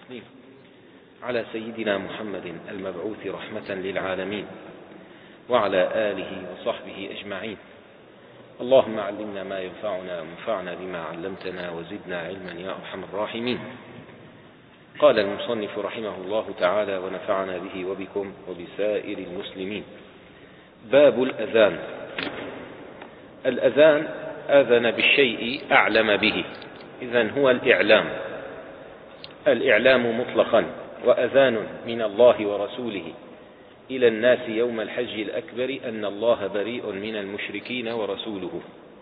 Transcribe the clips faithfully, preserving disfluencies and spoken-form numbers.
والتسليم على سيدنا محمد المبعوث رحمة للعالمين وعلى آله وصحبه أجمعين. اللهم علمنا ما ينفعنا وانفعنا بما علمتنا وزدنا علما يا أرحم الراحمين. قال المصنف رحمه الله تعالى ونفعنا به وبكم وبسائر المسلمين. باب الأذان. الأذان آذن بالشيء أعلم به، إذن هو الإعلام. الإعلام مطلقا، وأذان من الله ورسوله إلى الناس يوم الحج الأكبر أن الله بريء من المشركين ورسوله.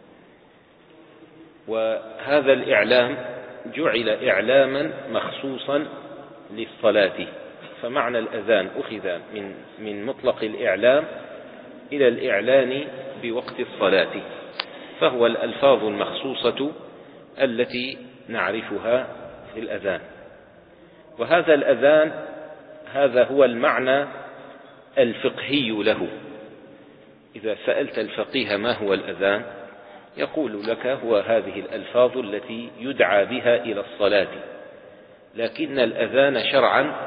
وهذا الإعلام جعل إعلاما مخصوصا للصلاة، فمعنى الأذان أخذ من من مطلق الإعلام إلى الإعلان بوقت الصلاة، فهو الألفاظ المخصوصة التي نعرفها في الأذان. وهذا الأذان هذا هو المعنى الفقهي له. إذا سألت الفقيه ما هو الأذان يقول لك هو هذه الألفاظ التي يدعى بها إلى الصلاة، لكن الأذان شرعا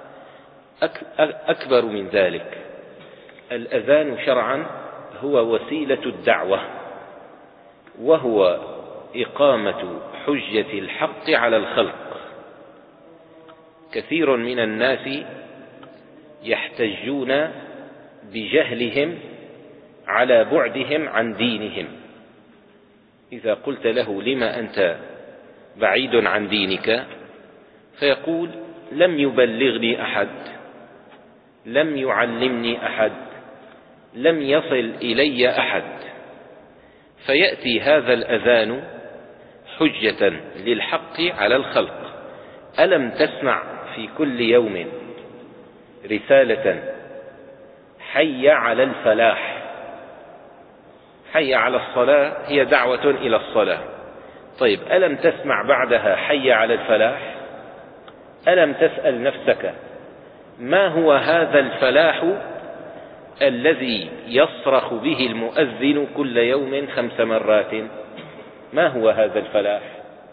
أكبر من ذلك. الأذان شرعا هو وسيلة الدعوة، وهو إقامة حجة الحق على الخلق. كثير من الناس يحتجون بجهلهم على بعدهم عن دينهم. إذا قلت له لما أنت بعيد عن دينك فيقول لم يبلغني أحد، لم يعلمني أحد، لم يصل إلي أحد. فيأتي هذا الأذان حجة للحق على الخلق. ألم تسمع في كل يوم رسالة حي على الفلاح؟ حي على الصلاة هي دعوة إلى الصلاة. طيب ألم تسمع بعدها حي على الفلاح؟ ألم تسأل نفسك ما هو هذا الفلاح الذي يصرخ به المؤذن كل يوم خمس مرات؟ ما هو هذا الفلاح؟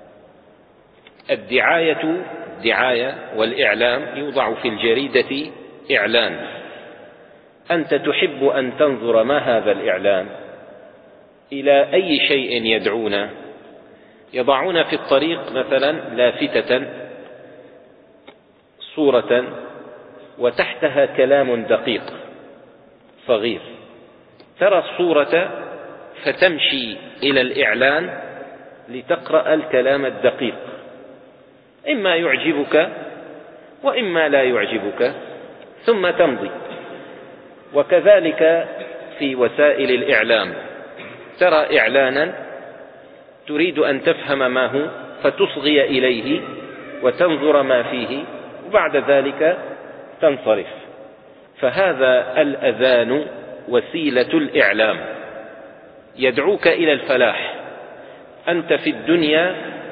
الدعاية الدعاية والإعلام يوضع في الجريدة إعلان. أنت تحب أن تنظر ما هذا الإعلان، إلى أي شيء يدعون. يضعون في الطريق مثلا لافتة صورة وتحتها كلام دقيق صغير، ترى الصورة فتمشي إلى الإعلان لتقرأ الكلام الدقيق، إما يعجبك وإما لا يعجبك ثم تمضي. وكذلك في وسائل الإعلام، ترى إعلانا تريد أن تفهم ما هو فتصغي إليه وتنظر ما فيه وبعد ذلك تنصرف. فهذا الأذان وسيلة الإعلام يدعوك إلى الفلاح. أنت في الدنيا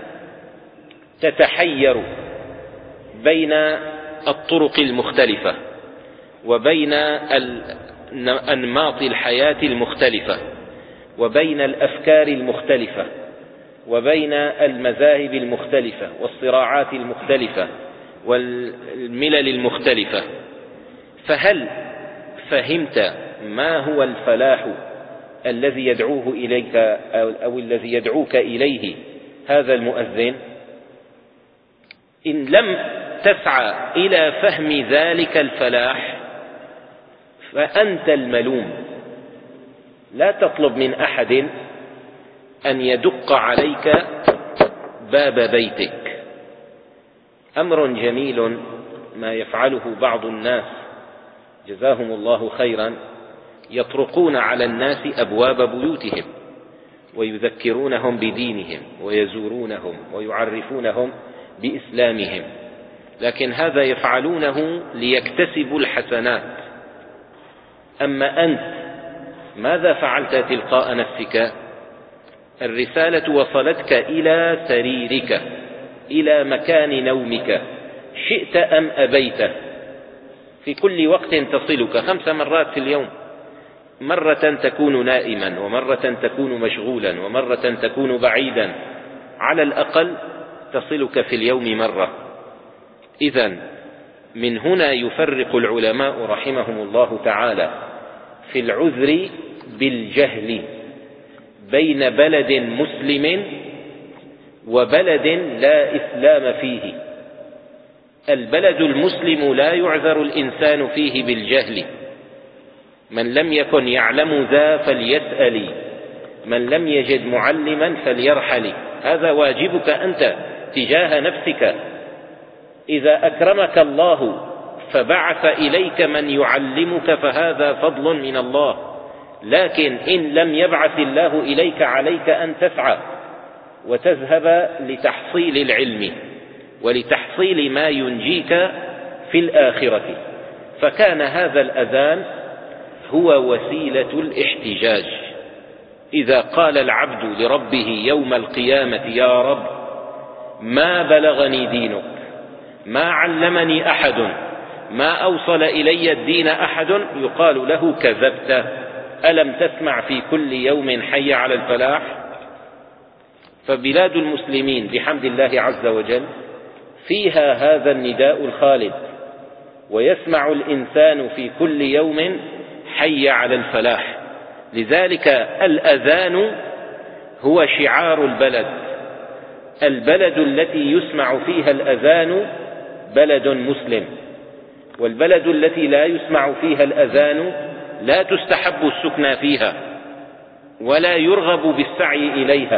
تتحير بين الطرق المختلفة وبين أنماط الحياة المختلفة وبين الأفكار المختلفة وبين المذاهب المختلفة والصراعات المختلفة والملل المختلفة. فهل فهمت ما هو الفلاح الذي يدعوه إليك أو الذي يدعوك إليه هذا المؤذن؟ إن لم تسعى إلى فهم ذلك الفلاح فأنت الملوم. لا تطلب من أحد أن يدق عليك باب بيتك. أمر جميل ما يفعله بعض الناس جزاهم الله خيرا، يطرقون على الناس أبواب بيوتهم ويذكرونهم بدينهم ويزورونهم ويعرفونهم بإسلامهم، لكن هذا يفعلونه ليكتسبوا الحسنات. أما أنت ماذا فعلت تلقاء نفسك؟ الرسالة وصلتك إلى سريرك، إلى مكان نومك، شئت أم أبيت، في كل وقت تصلك خمس مرات في اليوم. مرة تكون نائما، ومرة تكون مشغولا، ومرة تكون بعيدا، على الأقل تصلك في اليوم مرة. إذن من هنا يفرق العلماء رحمهم الله تعالى في العذر بالجهل بين بلد مسلم وبلد لا إسلام فيه. البلد المسلم لا يعذر الإنسان فيه بالجهل، من لم يكن يعلم ذا فليسأل، من لم يجد معلما فليرحل. هذا واجبك أنت تجاه نفسك. إذا أكرمك الله فبعث إليك من يعلمك فهذا فضل من الله، لكن إن لم يبعث الله إليك عليك أن تسعى وتذهب لتحصيل العلم ولتحصيل ما ينجيك في الآخرة. فكان هذا الأذان هو وسيلة الاحتجاج. إذا قال العبد لربه يوم القيامة يا رب ما بلغني دينك، ما علمني أحد، ما أوصل إلي الدين أحد، يقال له كذبت، ألم تسمع في كل يوم حي على الفلاح؟ فبلاد المسلمين بحمد الله عز وجل فيها هذا النداء الخالد، ويسمع الإنسان في كل يوم حي على الفلاح. لذلك الأذان هو شعار البلد. البلد التي يسمع فيها الأذان بلد مسلم، والبلد التي لا يسمع فيها الأذان لا تستحب السكنى فيها ولا يرغب بالسعي إليها.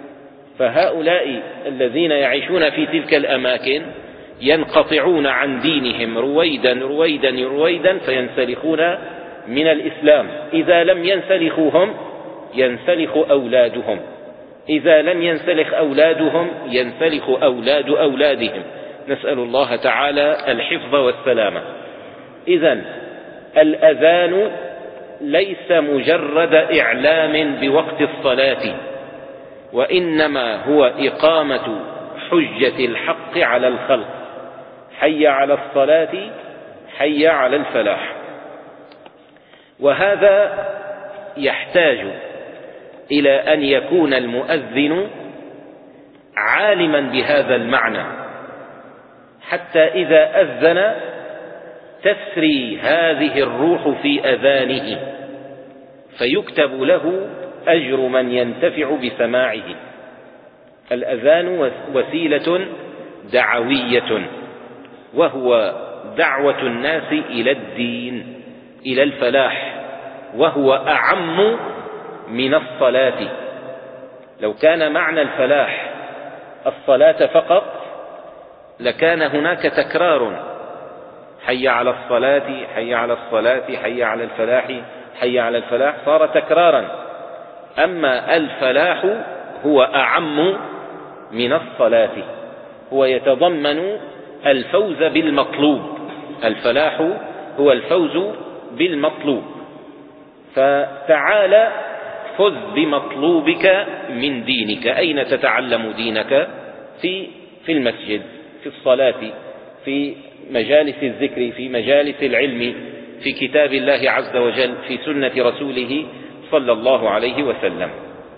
فهؤلاء الذين يعيشون في تلك الأماكن ينقطعون عن دينهم رويدا رويدا رويدا فينسلخون من الإسلام. إذا لم ينسلخوهم ينسلخ أولادهم، إذا لم ينسلخ أولادهم ينسلخ أولاد أولادهم. نسأل الله تعالى الحفظ والسلامة. إذن الأذان ليس مجرد إعلام بوقت الصلاة، وإنما هو إقامة حجة الحق على الخلق، حي على الصلاة حي على الفلاح. وهذا يحتاج إلى أن يكون المؤذن عالما بهذا المعنى، حتى إذا أذن تسري هذه الروح في أذانه فيكتب له أجر من ينتفع بسماعه. الأذان وسيلة دعوية، وهو دعوة الناس إلى الدين، إلى الفلاح، وهو أعم من الصلاة. لو كان معنى الفلاح الصلاة فقط لكان هناك تكرار، حي على الصلاة حي على الصلاة حي على الفلاح حي على الفلاح، صار تكرارا. أما الفلاح هو أعم من الصلاة، هو يتضمن الفوز بالمطلوب. الفلاح هو الفوز بالمطلوب. فتعال فز بمطلوبك من دينك. أين تتعلم دينك؟ في في المسجد، في الصلاة، في مجالس الذكر، في مجالس العلم، في كتاب الله عز وجل، في سنة رسوله صلى الله عليه وسلم.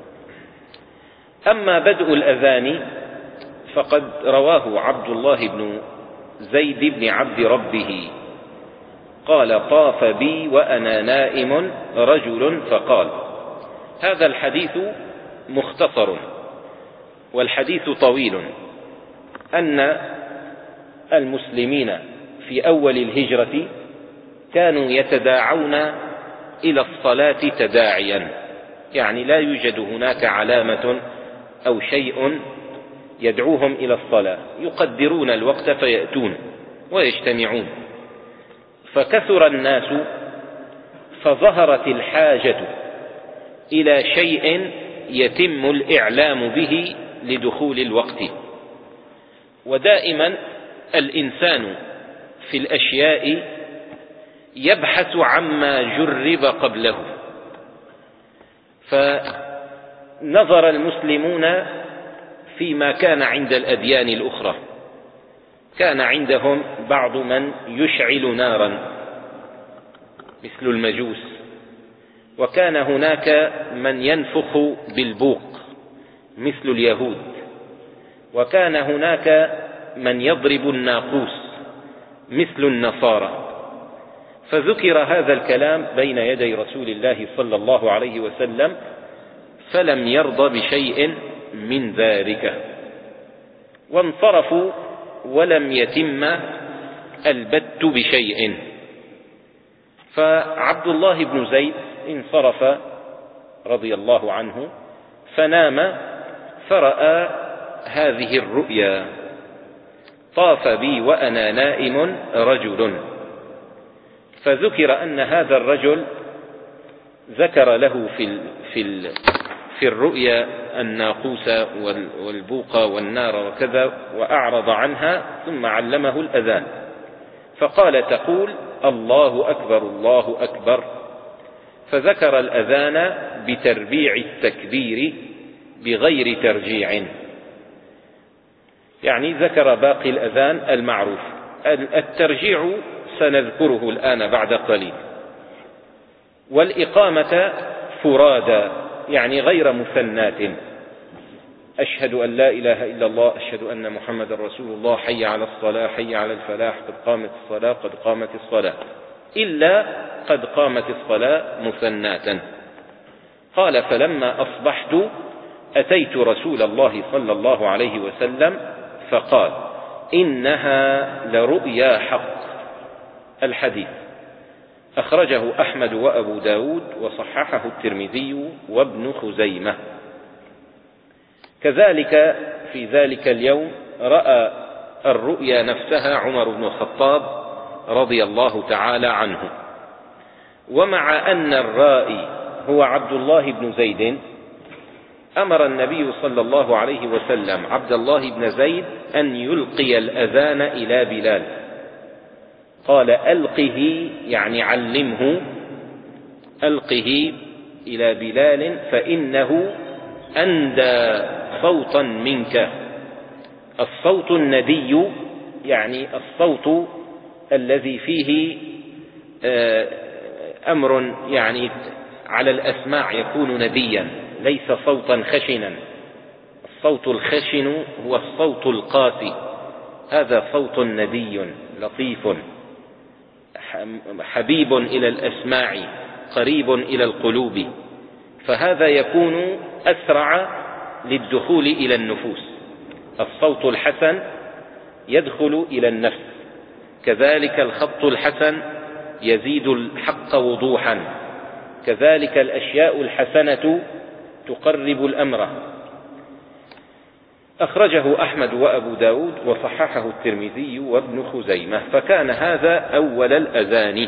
أما بدء الأذان فقد رواه عبد الله بن زيد بن عبد ربه قال طاف بي وأنا نائم رجل فقال. هذا الحديث مختصر، والحديث طويل، أن المسلمين في أول الهجرة كانوا يتداعون إلى الصلاة تداعيا، يعني لا يوجد هناك علامة أو شيء يدعوهم إلى الصلاة، يقدرون الوقت فيأتون ويجتمعون. فكثر الناس فظهرت الحاجة إلى شيء يتم الإعلام به لدخول الوقت. ودائما الإنسان في الأشياء يبحث عما جرب قبله. فنظر المسلمون فيما كان عند الأديان الأخرى، كان عندهم بعض من يشعل نارا مثل المجوس، وكان هناك من ينفخ بالبوق مثل اليهود، وكان هناك من يضرب الناقوس مثل النصارى. فذكر هذا الكلام بين يدي رسول الله صلى الله عليه وسلم، فلم يرض بشيء من ذلك، وانصرفوا ولم يتم البت بشيء. فعبد الله بن زيد انصرف رضي الله عنه فنام، فرأى هذه الرؤيا: طاف بي وأنا نائم رجل. فذكر أن هذا الرجل ذكر له في في في الرؤيا الناقوس والبوق والنار وكذا، وأعرض عنها، ثم علمه الأذان، فقال: تقول الله أكبر الله أكبر. فذكر الأذان بتربيع التكبير بغير ترجيع، يعني ذكر باقي الأذان المعروف. الترجيع سنذكره الآن بعد قليل. والإقامة فرادا، يعني غير مثنات: أشهد أن لا إله إلا الله، أشهد أن محمد رسول الله، حي على الصلاة، حي على الفلاح، قد قامت الصلاة، قد قامت الصلاة، إلا قد قامت الصلاة مثناتا. قال: فلما أصبحت أتيت رسول الله صلى الله عليه وسلم فقال: إنها لرؤيا حق. الحديث أخرجه أحمد وأبو داود وصححه الترمذي وابن خزيمة. كذلك في ذلك اليوم رأى الرؤيا نفسها عمر بن الخطاب رضي الله تعالى عنه. ومع أن الرائي هو عبد الله بن زيد، أمر النبي صلى الله عليه وسلم عبد الله بن زيد أن يلقي الأذان إلى بلال. قال: ألقه، يعني علمه، ألقه إلى بلال فإنه أندى صوتا منك. الصوت الندي يعني الصوت الذي فيه أمر يعني على الأسماع يكون نديا، ليس صوتا خشنا. الصوت الخشن هو الصوت القاسي، هذا صوت ندي لطيف حبيب إلى الأسماع قريب إلى القلوب، فهذا يكون أسرع للدخول إلى النفوس. الصوت الحسن يدخل إلى النفس، كذلك الخط الحسن يزيد الحق وضوحا، كذلك الأشياء الحسنة تقرب الأمر. أخرجه أحمد وأبو داود وصححه الترمذي وابن خزيمة. فكان هذا أول الأذان،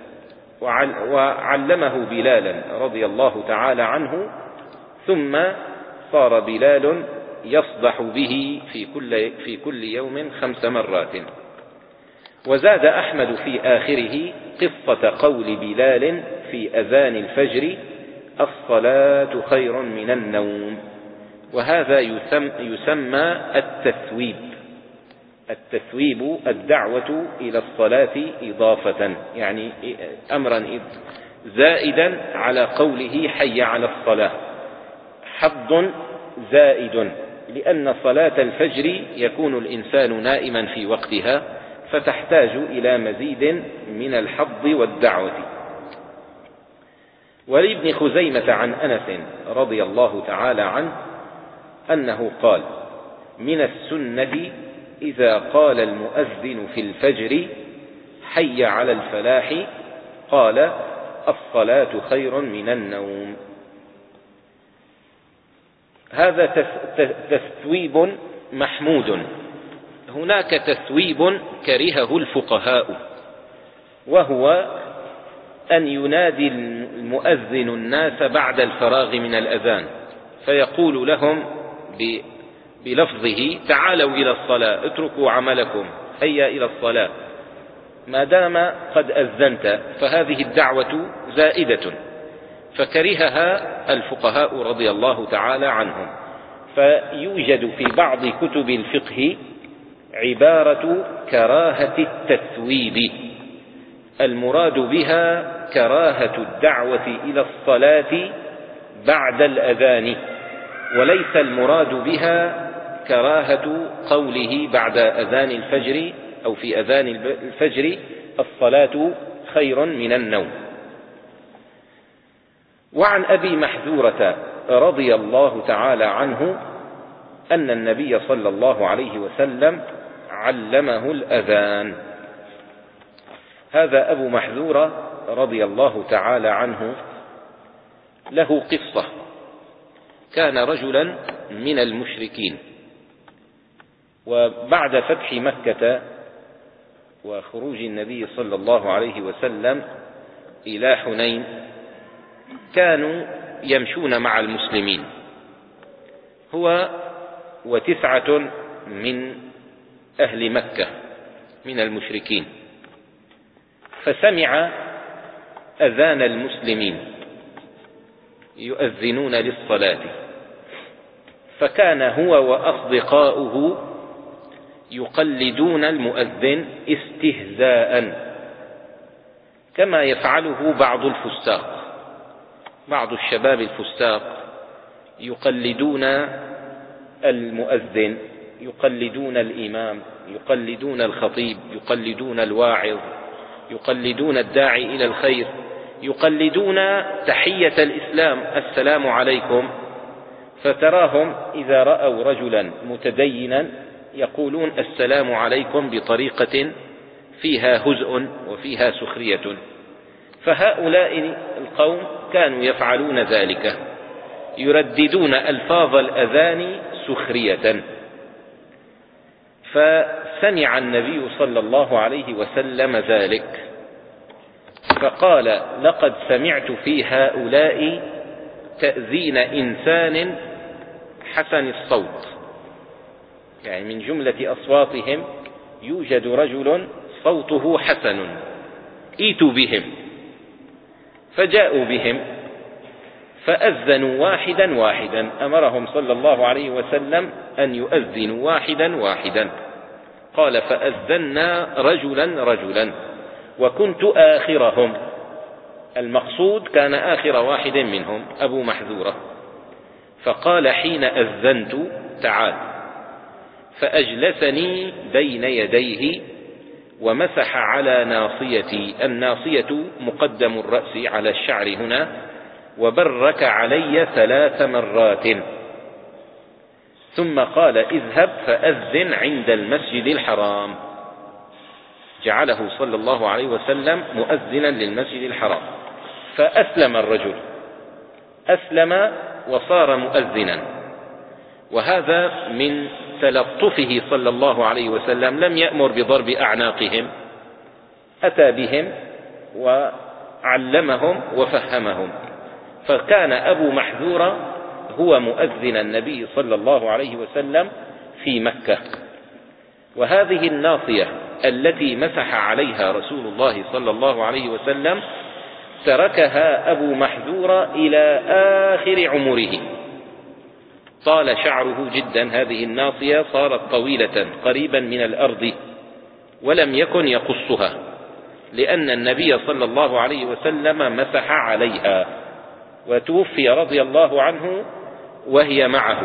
وعلمه بلالا رضي الله تعالى عنه، ثم صار بلال يصدح به في كل, في كل يوم خمس مرات. وزاد أحمد في آخره قصة قول بلال في أذان الفجر: الصلاة خير من النوم. وهذا يسمى التثويب. التثويب الدعوة إلى الصلاة إضافة، يعني أمرا زائدا على قوله حي على الصلاة، حظ زائد، لأن صلاة الفجر يكون الإنسان نائما في وقتها، فتحتاج إلى مزيد من الحظ والدعوة. ولابن خزيمة عن أنس رضي الله تعالى عنه أنه قال: من السنة إذا قال المؤذن في الفجر حي على الفلاح قال: الصلاة خير من النوم. هذا تثويب محمود. هناك تثويب كرهه الفقهاء، وهو أن ينادي المؤذن الناس بعد الفراغ من الأذان، فيقول لهم بلفظه: تعالوا إلى الصلاة، اتركوا عملكم، هيا إلى الصلاة، ما دام قد أذنت. فهذه الدعوة زائدة، فكرهها الفقهاء رضي الله تعالى عنهم. فيوجد في بعض كتب الفقه عبارة كراهة التثويب، المراد بها كراهة الدعوة إلى الصلاة بعد الأذان، وليس المراد بها كراهة قوله بعد أذان الفجر: أو في أذان الفجر: الصلاة خير من النوم. وعن أبي محذورة رضي الله تعالى عنه أن النبي صلى الله عليه وسلم علمه الأذان. هذا أبو محذورة رضي الله تعالى عنه له قصة. كان رجلا من المشركين، وبعد فتح مكة وخروج النبي صلى الله عليه وسلم إلى حنين كانوا يمشون مع المسلمين، هو وتسعة من أهل مكة من المشركين، فسمع أذان المسلمين يؤذنون للصلاة، فكان هو وأصدقاؤه يقلدون المؤذن استهزاء كما يفعله بعض الفساق. بعض الشباب الفساق يقلدون المؤذن، يقلدون الإمام، يقلدون الخطيب، يقلدون الواعظ، يقلدون الداعي إلى الخير، يقلدون تحية الإسلام: السلام عليكم. فتراهم إذا رأوا رجلا متدينا يقولون السلام عليكم بطريقة فيها هزء وفيها سخرية. فهؤلاء القوم كانوا يفعلون ذلك، يرددون ألفاظ الأذان سخرية. فسمع النبي صلى الله عليه وسلم ذلك فقال: لقد سمعت في هؤلاء تأذين إنسان حسن الصوت، يعني من جملة أصواتهم يوجد رجل صوته حسن، ائتوا بهم. فجاءوا بهم فأذنوا واحدا واحدا، أمرهم صلى الله عليه وسلم أن يؤذنوا واحدا واحدا. قال: فأذنا رجلا رجلا وكنت آخرهم. المقصود كان آخر واحد منهم أبو محذورة. فقال حين أذنت: تعال. فأجلسني بين يديه ومسح على ناصيتي، الناصية مقدم الرأس على الشعر هنا، وبرك علي ثلاث مرات، ثم قال: اذهب فأذن عند المسجد الحرام. جعله صلى الله عليه وسلم مؤذنا للمسجد الحرام. فأسلم الرجل، أسلم وصار مؤذنا. وهذا من تلطفه صلى الله عليه وسلم، لم يأمر بضرب أعناقهم، أتى بهم وعلمهم وفهمهم. فكان أبو محذورة هو مؤذن النبي صلى الله عليه وسلم في مكة. وهذه الناصية التي مسح عليها رسول الله صلى الله عليه وسلم تركها أبو محذورة إلى آخر عمره، طال شعره جدا، هذه الناصية صارت طويلة قريبا من الأرض، ولم يكن يقصها، لأن النبي صلى الله عليه وسلم مسح عليها، وتوفي رضي الله عنه وهي معه.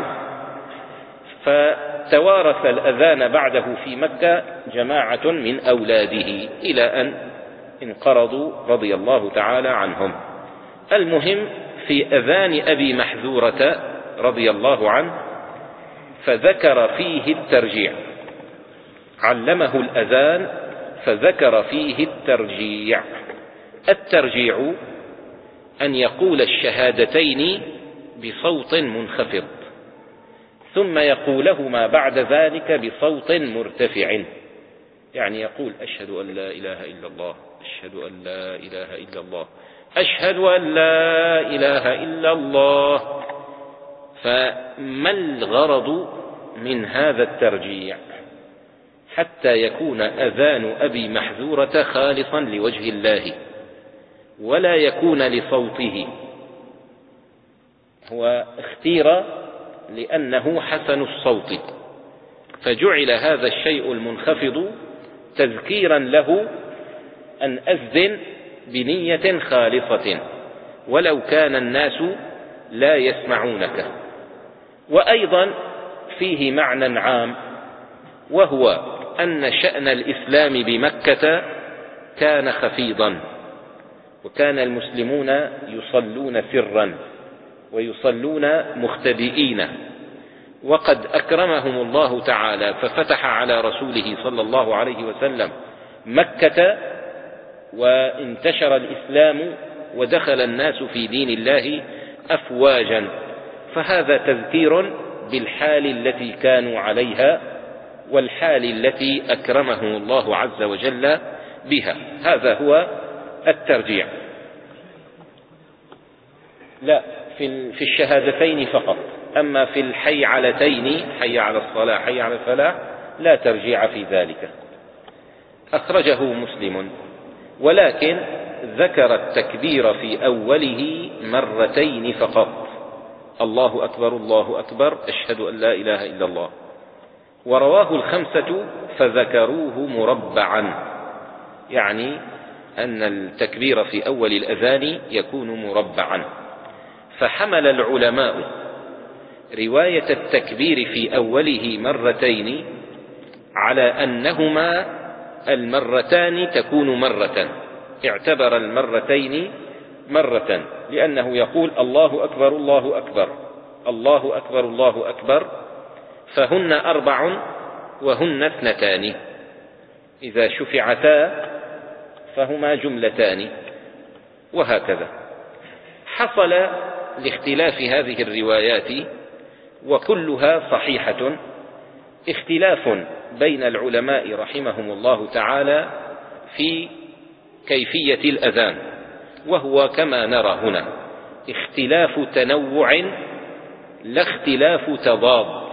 فتوارث الأذان بعده في مكة جماعة من أولاده إلى أن انقرضوا رضي الله تعالى عنهم. المهم في أذان أبي محذورة رضي الله عنه فذكر فيه الترجيع، علمه الأذان فذكر فيه الترجيع. الترجيع أن يقول الشهادتين بصوت منخفض، ثم يقولهما بعد ذلك بصوت مرتفع، يعني يقول: أشهد أن لا إله إلا الله، أشهد أن لا إله إلا الله، أشهد أن لا إله إلا الله. فما الغرض من هذا الترجيع؟ حتى يكون أذان أبي محذورة خالصا لوجه الله، ولا يكون لصوته. هو اختير لأنه حسن الصوت، فجعل هذا الشيء المنخفض تذكيرا له أن أذن بنية خالصة ولو كان الناس لا يسمعونك. وأيضا فيه معنى عام، وهو أن شأن الإسلام بمكة كان خفيضا، وكان المسلمون يصلون سرا ويصلون مختبئين، وقد أكرمهم الله تعالى ففتح على رسوله صلى الله عليه وسلم مكة، وانتشر الإسلام ودخل الناس في دين الله أفواجا. فهذا تذكير بالحال التي كانوا عليها والحال التي أكرمهم الله عز وجل بها. هذا هو الترجيع. لا، في الشهادتين فقط، أما في الحيعلتين، حي على الصلاة حي على الفلاح، لا ترجيع في ذلك. أخرجه مسلم، ولكن ذكر التكبير في أوله مرتين فقط: الله أكبر الله أكبر أشهد أن لا إله إلا الله. ورواه الخمسة فذكروه مربعا، يعني أن التكبير في أول الأذان يكون مربعا. فحمل العلماء رواية التكبير في أوله مرتين على أنهما المرتان تكون مرة، اعتبر المرتين مرة، لأنه يقول الله أكبر الله أكبر الله أكبر الله أكبر، فهن أربع وهن اثنتان، إذا شفعتا فهما جملتان، وهكذا. حصل لاختلاف هذه الروايات وكلها صحيحة اختلاف بين العلماء رحمهم الله تعالى في كيفية الأذان، وهو كما نرى هنا اختلاف تنوع لا اختلاف تضاد.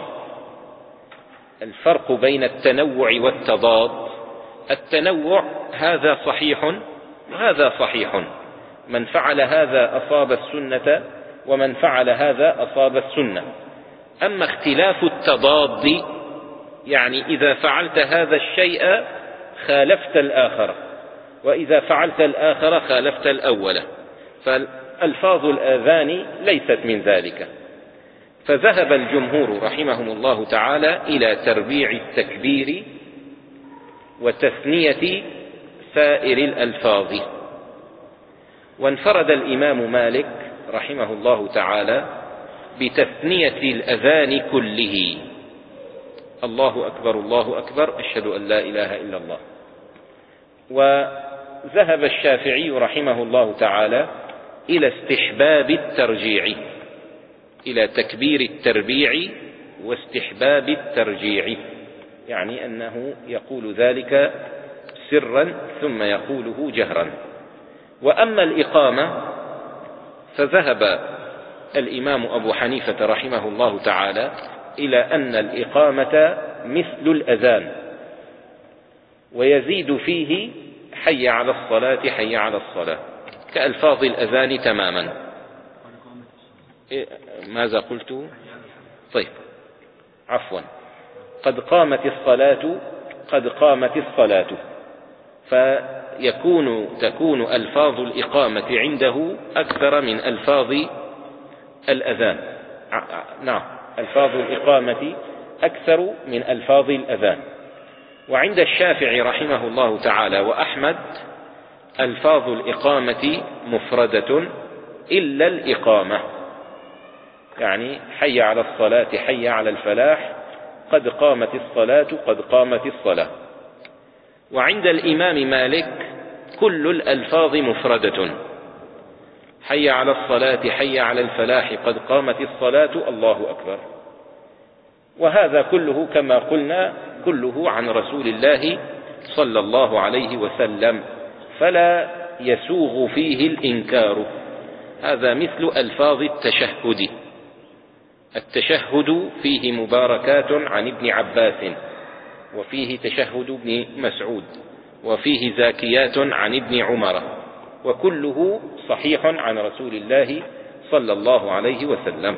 الفرق بين التنوع والتضاد: التنوع هذا صحيح وهذا صحيح، من فعل هذا أصاب السنة ومن فعل هذا أصاب السنة. أما اختلاف التضاد يعني إذا فعلت هذا الشيء خالفت الآخر، وإذا فعلت الآخر خالفت الأول، فالألفاظ الآذان ليست من ذلك. فذهب الجمهور رحمهم الله تعالى إلى تربيع التكبير وتثنية سائر الألفاظ. وانفرد الإمام مالك رحمه الله تعالى بتثنية الأذان كله: الله أكبر الله أكبر أشهد أن لا إله إلا الله. وذهب الشافعي رحمه الله تعالى إلى استحباب الترجيع، إلى تكبير التربيع واستحباب الترجيع، يعني أنه يقول ذلك سرا ثم يقوله جهرا. وأما الإقامة فذهب الإمام أبو حنيفة رحمه الله تعالى إلى أن الإقامة مثل الأذان، ويزيد فيه حي على الصلاة حي على الصلاة كألفاظ الأذان تماما. ماذا قلت؟ طيب، عفوا، قد قامت الصلاة قد قامت الصلاة، فيكون تكون ألفاظ الإقامة عنده أكثر من ألفاظ الأذان. نعم، ألفاظ الإقامة أكثر من ألفاظ الأذان. وعند الشافعي رحمه الله تعالى وأحمد ألفاظ الإقامة مفردة إلا الإقامة، يعني حي على الصلاة حي على الفلاح قد قامت الصلاة قد قامت الصلاة. وعند الإمام مالك كل الألفاظ مفردة: حي على الصلاة حي على الفلاح قد قامت الصلاة الله أكبر. وهذا كله كما قلنا كله عن رسول الله صلى الله عليه وسلم، فلا يسوغ فيه الإنكار. هذا مثل ألفاظ التشهد. التشهد فيه مباركات عن ابن عباس، وفيه تشهد ابن مسعود، وفيه زاكيات عن ابن عمر، وكله صحيح عن رسول الله صلى الله عليه وسلم.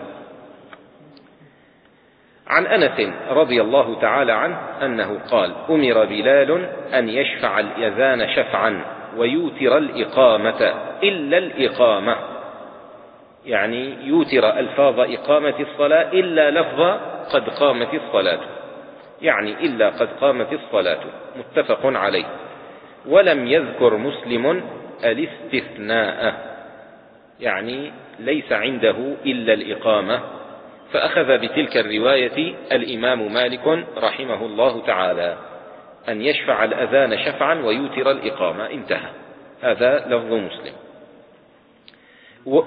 عن أنس رضي الله تعالى عنه أنه قال: أمر بلال أن يشفع الأذان شفعا ويوتر الإقامة إلا الإقامة، يعني يوتر ألفاظ إقامة الصلاة إلا لفظ قد قامت الصلاة. يعني إلا قد قامت الصلاة، متفق عليه. ولم يذكر مسلم الاستثناء، يعني ليس عنده إلا الإقامة، فأخذ بتلك الرواية الإمام مالك رحمه الله تعالى، أن يشفع الأذان شفعا ويوتر الإقامة، انتهى. هذا لفظ مسلم. و...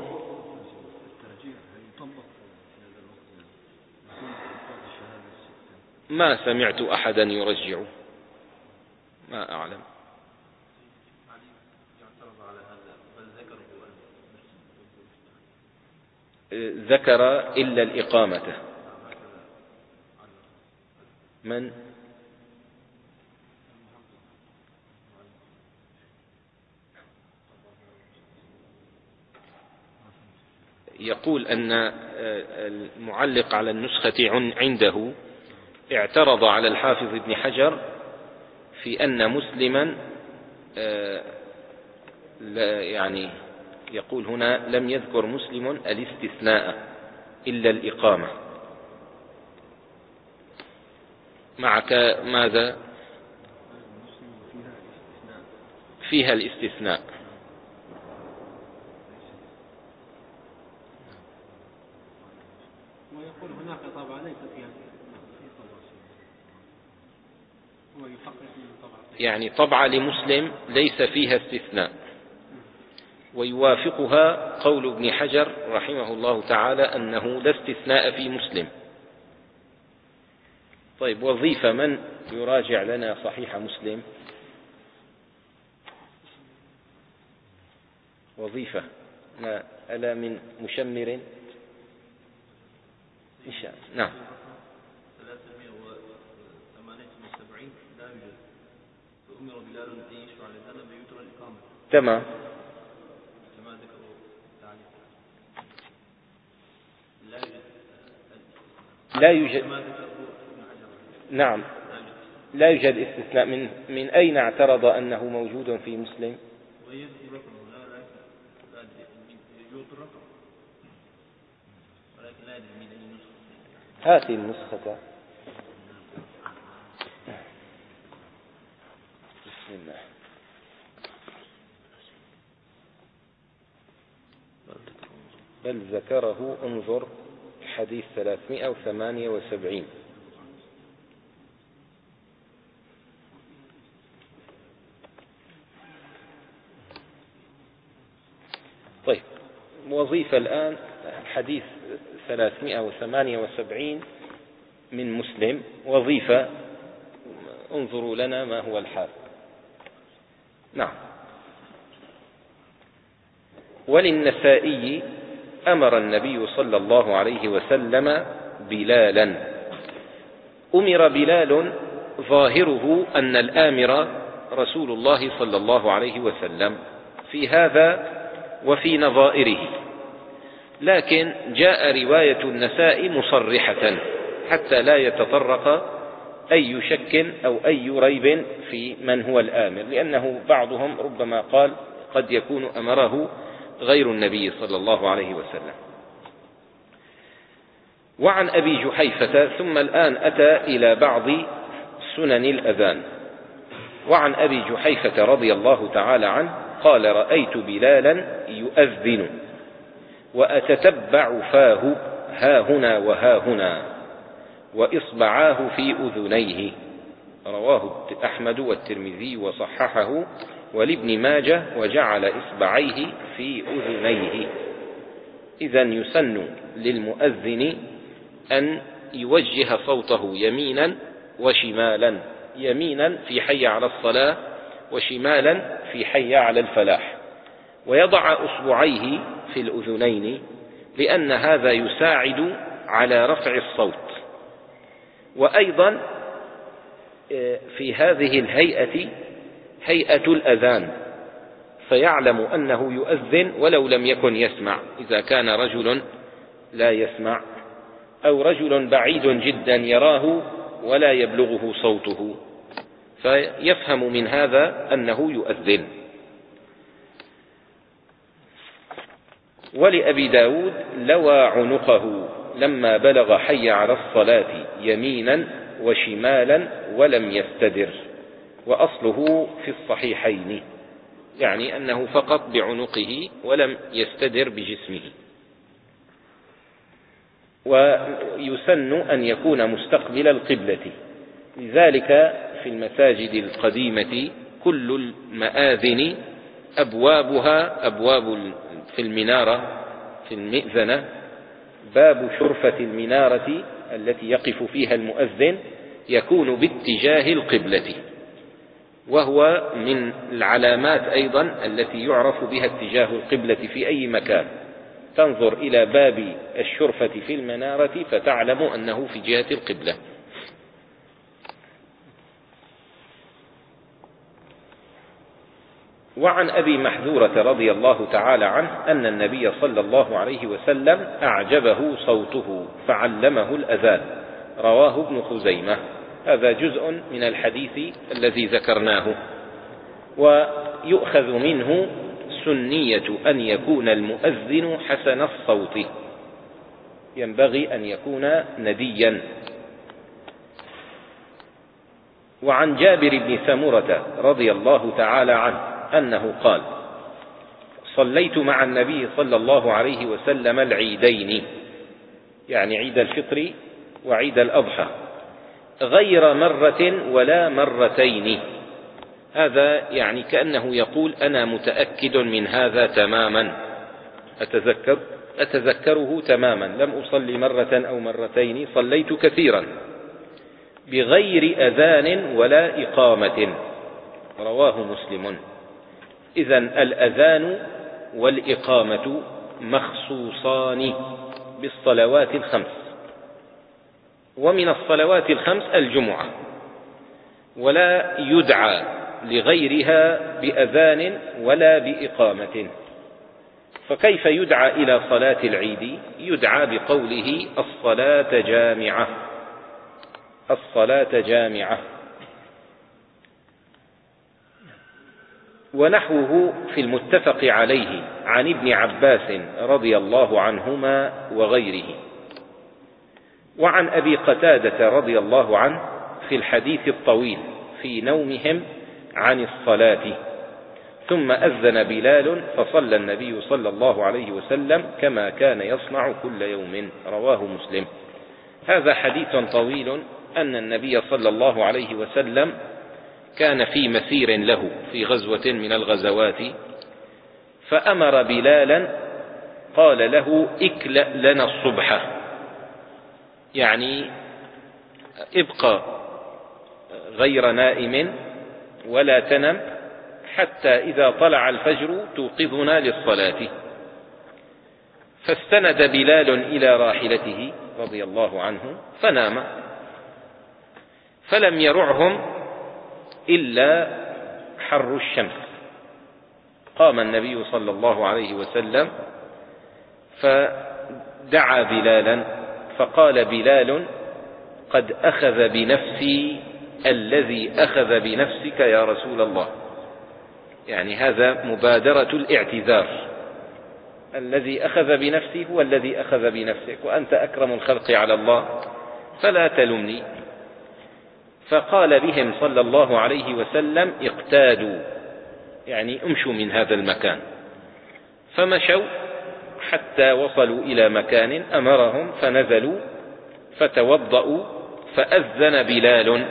ما سمعت أحدا يرجع، ما أعلم. ذكر إلا الإقامة. من؟ يقول أن المعلق على النسخة عنده اعترض على الحافظ ابن حجر في أن مسلما يعني يقول هنا لم يذكر مسلم الاستثناء إلا الإقامة. معك ماذا؟ فيها الاستثناء. ويقول هناك طبعا ليس فيها هو يحقق من طبعا، يعني طبعة لمسلم ليس فيها استثناء، ويوافقها قول ابن حجر رحمه الله تعالى أنه لا استثناء في مسلم. طيب، وظيفة من يراجع لنا صحيح مسلم؟ وظيفة ما ألا من مشمر؟ إن شاء الله. نعم. ثلاثمائة وثمانية وسبعين لا يوجد، فأمر بلال أن يشفع للأذان بيوتر الإقامة. تمام. كما ذكروا تعليق لا يوجد. لا يوجد. نعم، لا يوجد استثناء. من من أين اعترض أنه موجود في مسلم؟ ويذكر رقم لا لا لا يوتر رقم، ولكن لا يدري من أي نسخة. هذه النسخة. بسم الله. بل ذكره، انظر حديث ثلاثمائة وثمانية وسبعين. طيب، وظيفة الآن حديث ثلاثمائة وثمانية وسبعين من مسلم، وظيفة انظروا لنا ما هو الحال. نعم. وللنسائي أمر النبي صلى الله عليه وسلم بلالا. أمر بلال ظاهره أن الآمر رسول الله صلى الله عليه وسلم في هذا وفي نظائره، لكن جاء رواية النساء مصرحة حتى لا يتطرق أي شك أو أي ريب في من هو الآمر، لأنه بعضهم ربما قال قد يكون أمره غير النبي صلى الله عليه وسلم. وعن أبي جحيفة، ثم الآن أتى إلى بعض سنن الأذان. وعن أبي جحيفة رضي الله تعالى عنه قال: رأيت بلالا يؤذن وأتتبع فاه ها هنا وها هنا وإصبعاه في أذنيه. رواه أحمد والترمذي وصححه، ولابن ماجه وجعل إصبعيه في أذنيه. إذن يسن للمؤذن أن يوجه صوته يمينا وشمالا، يمينا في حي على الصلاة، وشمالا في حي على الفلاح، ويضع أصبعيه في الأذنين، لأن هذا يساعد على رفع الصوت. وأيضا في هذه الهيئة هيئة الأذان، فيعلم أنه يؤذن ولو لم يكن يسمع، إذا كان رجل لا يسمع أو رجل بعيد جدا يراه ولا يبلغه صوته، فيفهم من هذا أنه يؤذن. ولأبي داود: لوى عنقه لما بلغ حي على الصلاة يمينا وشمالا ولم يستدر، وأصله في الصحيحين، يعني أنه فقط بعنقه ولم يستدر بجسمه. ويسن أن يكون مستقبل القبلة، لذلك في المساجد القديمة كل المآذن أبوابها أبواب في المنارة في المئذنة باب شرفة المنارة التي يقف فيها المؤذن يكون باتجاه القبلة، وهو من العلامات أيضا التي يعرف بها اتجاه القبلة في أي مكان، تنظر إلى باب الشرفة في المنارة فتعلم أنه في جهة القبلة. وعن أبي محذورة رضي الله تعالى عنه أن النبي صلى الله عليه وسلم أعجبه صوته فعلمه الأذان، رواه ابن خزيمة. هذا جزء من الحديث الذي ذكرناه. ويؤخذ منه سنية أن يكون المؤذن حسن الصوت، ينبغي أن يكون نديا. وعن جابر بن سمرة رضي الله تعالى عنه أنه قال: صليت مع النبي صلى الله عليه وسلم العيدين، يعني عيد الفطر وعيد الأضحى، غير مرة ولا مرتين. هذا يعني كأنه يقول: أنا متأكد من هذا تماما، أتذكر أتذكره تماما، لم أصلي مرة أو مرتين، صليت كثيرا، بغير أذان ولا إقامة. رواه مسلم. إذن الأذان والإقامة مخصوصان بالصلوات الخمس، ومن الصلوات الخمس الجمعة، ولا يدعى لغيرها بأذان ولا بإقامة. فكيف يدعى إلى صلاة العيد؟ يدعى بقوله: الصلاة جامعة، الصلاة جامعة. ونحوه في المتفق عليه عن ابن عباس رضي الله عنهما وغيره. وعن أبي قتادة رضي الله عنه في الحديث الطويل في نومهم عن الصلاة، ثم أذن بلال فصلى النبي صلى الله عليه وسلم كما كان يصنع كل يوم. رواه مسلم. هذا حديث طويل أن النبي صلى الله عليه وسلم كان في مسير له في غزوة من الغزوات، فأمر بلالا قال له: اكلأ لنا الصبح، يعني ابقى غير نائم ولا تنم حتى إذا طلع الفجر توقظنا للصلاة. فاستند بلال إلى راحلته رضي الله عنه فنام، فلم يرعهم إلا حر الشمس. قام النبي صلى الله عليه وسلم فدعا بلالا فقال بلال: قد أخذ بنفسي الذي أخذ بنفسك يا رسول الله، يعني هذا مبادرة الاعتذار، الذي أخذ بنفسي هو الذي أخذ بنفسك، وأنت أكرم الخلق على الله فلا تلمني. فقال بهم صلى الله عليه وسلم: اقتادوا، يعني امشوا من هذا المكان. فمشوا حتى وصلوا إلى مكان أمرهم فنزلوا فتوضأوا، فأذن بلال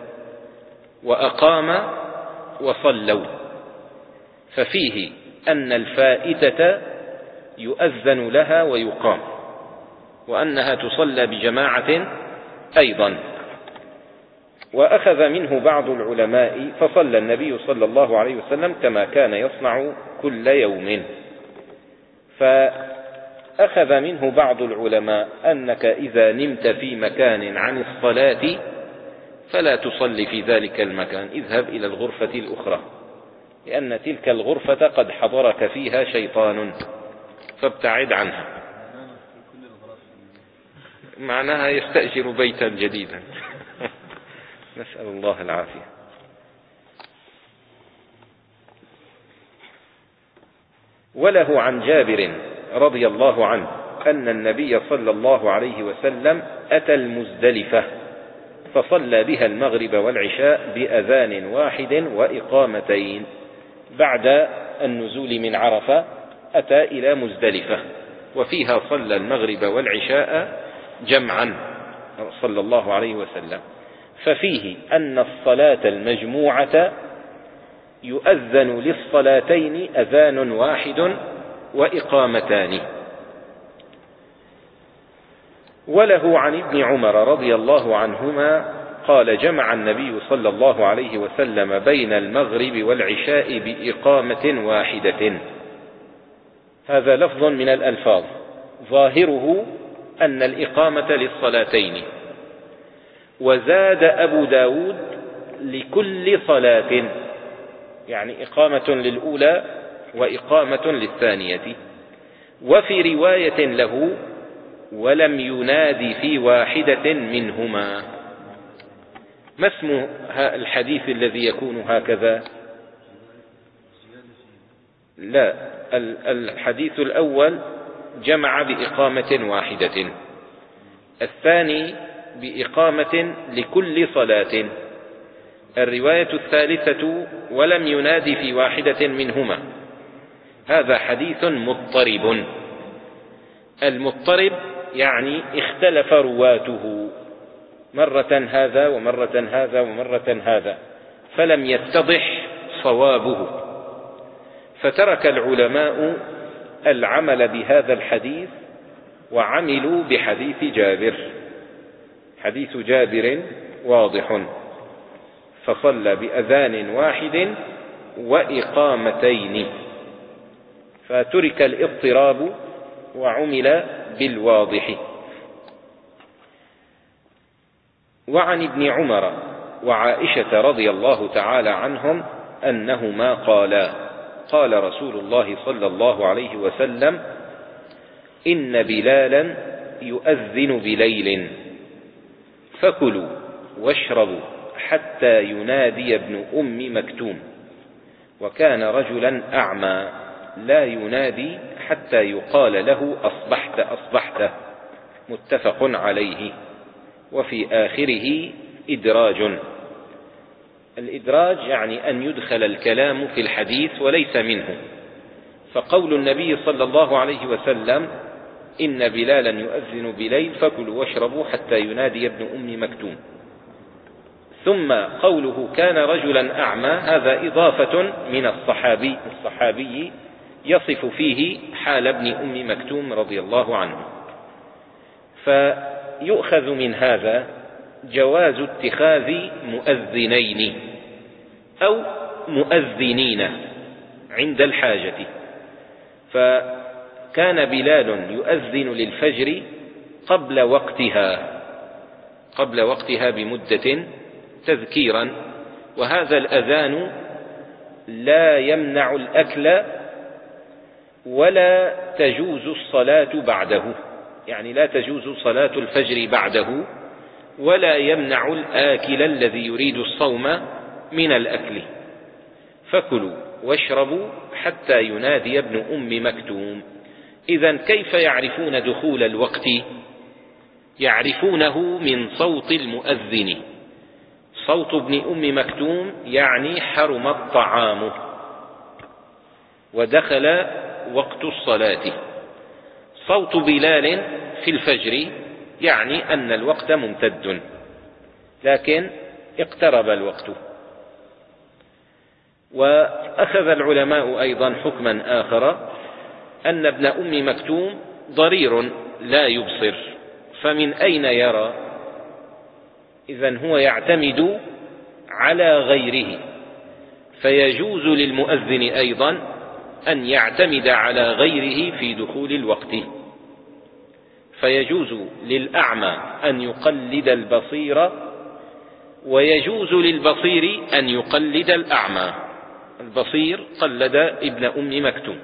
وأقام وصلوا. ففيه أن الفائتة يؤذن لها ويقام، وأنها تصلى بجماعة أيضا. وأخذ منه بعض العلماء فصلى النبي صلى الله عليه وسلم كما كان يصنع كل يوم. فأخذ منه بعض العلماء أنك إذا نمت في مكان عن الصلاة فلا تصلي في ذلك المكان، اذهب إلى الغرفة الأخرى، لأن تلك الغرفة قد حضرك فيها شيطان فابتعد عنها. معناها يستأجر بيتا جديدا. نسأل الله العافية. وله عن جابر رضي الله عنه أن النبي صلى الله عليه وسلم أتى المزدلفة فصلى بها المغرب والعشاء بأذان واحد وإقامتين. بعد النزول من عرفة أتى إلى مزدلفة، وفيها صلى المغرب والعشاء جمعا صلى الله عليه وسلم. ففيه أن الصلاة المجموعة يؤذن للصلاتين أذان واحد وإقامتان. وله عن ابن عمر رضي الله عنهما قال: جمع النبي صلى الله عليه وسلم بين المغرب والعشاء بإقامة واحدة. هذا لفظ من الألفاظ ظاهره أن الإقامة للصلاتين. وزاد أبو داود لكل صلاة، يعني إقامة للأولى وإقامة للثانية. وفي رواية له: ولم ينادي في واحدة منهما. ما اسم الحديث الذي يكون هكذا؟ لا، الحديث الأول جمع بإقامة واحدة، الثاني بإقامة لكل صلاة، الرواية الثالثة ولم ينادي في واحدة منهما. هذا حديث مضطرب. المضطرب يعني اختلف رواته، مرة هذا ومرة هذا ومرة هذا، فلم يتضح صوابه، فترك العلماء العمل بهذا الحديث وعملوا بحديث جابر. حديث جابر واضح: فصلى بأذان واحد وإقامتين. فترك الاضطراب وعمل بالواضح. وعن ابن عمر وعائشة رضي الله تعالى عنهم أنهما قالا: قال رسول الله صلى الله عليه وسلم: إن بلالا يؤذن بليل، فكلوا واشربوا حتى ينادي ابن أم مكتوم. وكان رجلا أعمى لا ينادي حتى يقال له: أصبحت أصبحت. متفق عليه. وفي آخره إدراج. الإدراج يعني أن يدخل الكلام في الحديث وليس منه. فقول النبي صلى الله عليه وسلم: إن بلالا يؤذن بليل فكلوا واشربوا حتى ينادي ابن أم مكتوم، ثم قوله كان رجلا أعمى، هذا إضافة من الصحابي الصحابي يصف فيه حال ابن أم مكتوم رضي الله عنه. فيؤخذ من هذا جواز اتخاذ مؤذنين أو مؤذنين عند الحاجة. فكان بلال يؤذن للفجر قبل وقتها قبل وقتها بمدة تذكيرا، وهذا الأذان لا يمنع الأكل ولا تجوز الصلاة بعده، يعني لا تجوز صلاة الفجر بعده، ولا يمنع الآكل الذي يريد الصوم من الأكل. فكلوا واشربوا حتى ينادي ابن أم مكتوم. إذن كيف يعرفون دخول الوقت؟ يعرفونه من صوت المؤذن. صوت ابن أم مكتوم يعني حرم الطعام ودخل وقت الصلاة. صوت بلال في الفجر يعني أن الوقت ممتد، لكن اقترب الوقت. وأخذ العلماء أيضا حكما آخر، أن ابن أم مكتوم ضرير لا يبصر، فمن أين يرى؟ إذن هو يعتمد على غيره، فيجوز للمؤذن أيضا أن يعتمد على غيره في دخول الوقت. فيجوز للأعمى أن يقلد البصير، ويجوز للبصير أن يقلد الأعمى. البصير قلد ابن أم مكتوم.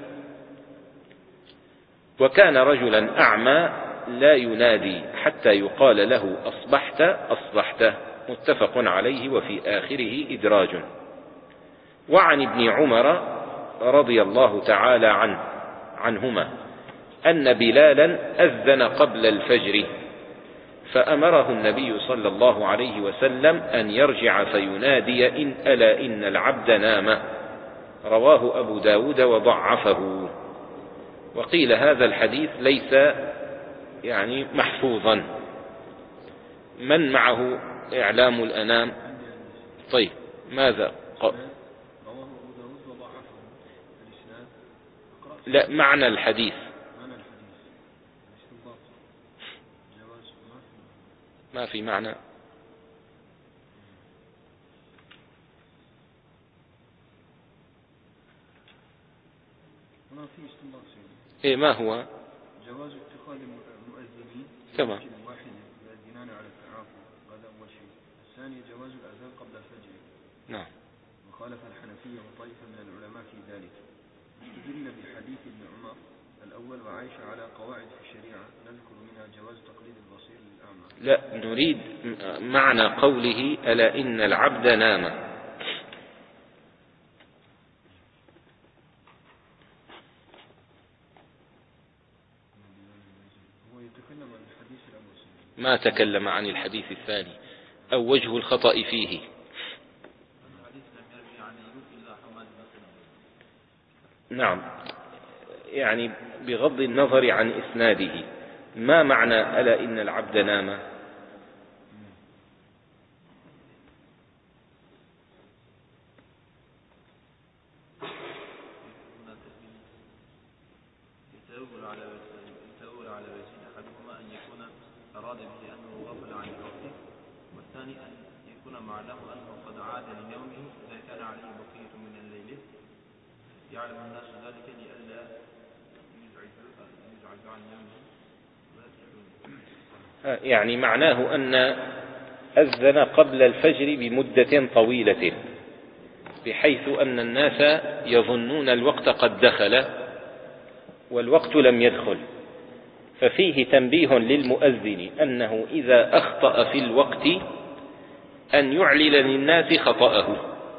وكان رجلا أعمى لا ينادي حتى يقال له أصبحت أصبحت. متفق عليه. وفي آخره إدراج. وعن ابن عمر رضي الله تعالى عنه عنهما أن بلالا أذن قبل الفجر، فأمره النبي صلى الله عليه وسلم أن يرجع فينادي إن ألا إن العبد نام. رواه أبو داود وضعفه. وقيل هذا الحديث ليس يعني محفوظا. من معه إعلام الأنام؟ طيب ماذا قال؟ لا، معنى الحديث ما في معنى. إيه ما هو؟ جواز اتخاذ المؤذنين تمام. واحد يؤذنان على التعاقب، هذا أول شيء. الثاني جواز الأذان قبل الفجر. نعم. وخالف الحنفية وطائفة من العلماء في ذلك. استدل بحديث ابن عمر الأول وعائشة على قواعد في الشريعة نذكر منها جواز تقليد البصير للأعمى. لا، نريد معنى قوله ألا إن العبد نام. ما تكلم عن الحديث الثاني أو وجه الخطأ فيه. نعم، يعني بغض النظر عن إسناده، ما معنى ألا إن العبد نام؟ أراد به أنه غفل عن الوقت، والثاني أن يكون معناه أنه قد عاد لنومه إذا كان عليه بقية من الليل، يعلم الناس ذلك لئلا يزعج عن نومه. يعني معناه أن أذن قبل الفجر بمدة طويلة بحيث أن الناس يظنون الوقت قد دخل والوقت لم يدخل، ففيه تنبيه للمؤذن أنه إذا أخطأ في الوقت أن يعلن للناس خطأه.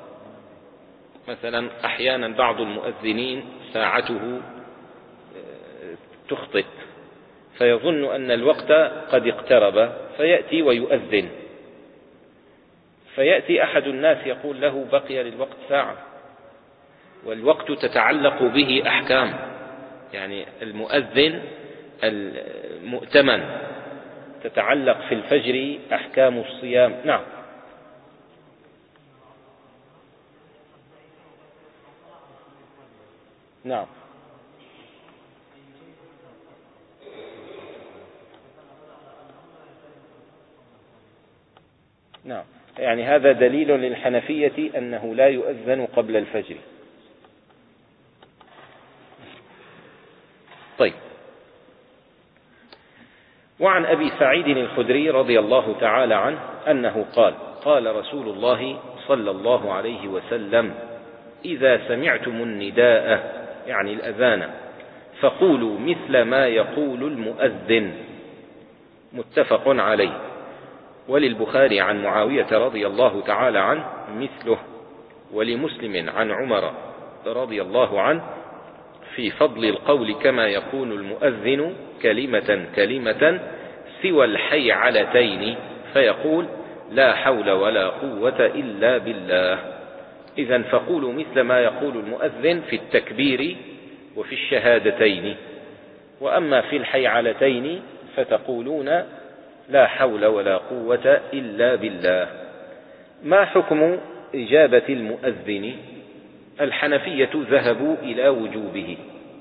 مثلا أحيانا بعض المؤذنين ساعته تخطئ فيظن أن الوقت قد اقترب فيأتي ويؤذن، فيأتي أحد الناس يقول له بقي للوقت ساعة، والوقت تتعلق به أحكام، يعني المؤذن المؤتمن تتعلق في الفجر أحكام الصيام. نعم. نعم. نعم، يعني هذا دليل للحنفية أنه لا يؤذن قبل الفجر. طيب. وعن أبي سعيد الخدري رضي الله تعالى عنه أنه قال: قال رسول الله صلى الله عليه وسلم: إذا سمعتم النداء يعني الأذان فقولوا مثل ما يقول المؤذن. متفق عليه. وللبخاري عن معاوية رضي الله تعالى عنه مثله، ولمسلم عن عمر رضي الله عنه في فضل القول كما يقول المؤذن كلمة كلمة سوى الحيعلتين، فيقول: لا حول ولا قوة إلا بالله. إذن فقولوا مثل ما يقول المؤذن في التكبير وفي الشهادتين، وأما في الحيعلتين فتقولون: لا حول ولا قوة إلا بالله. ما حكم إجابة المؤذن؟ الحنفية ذهبوا إلى وجوبه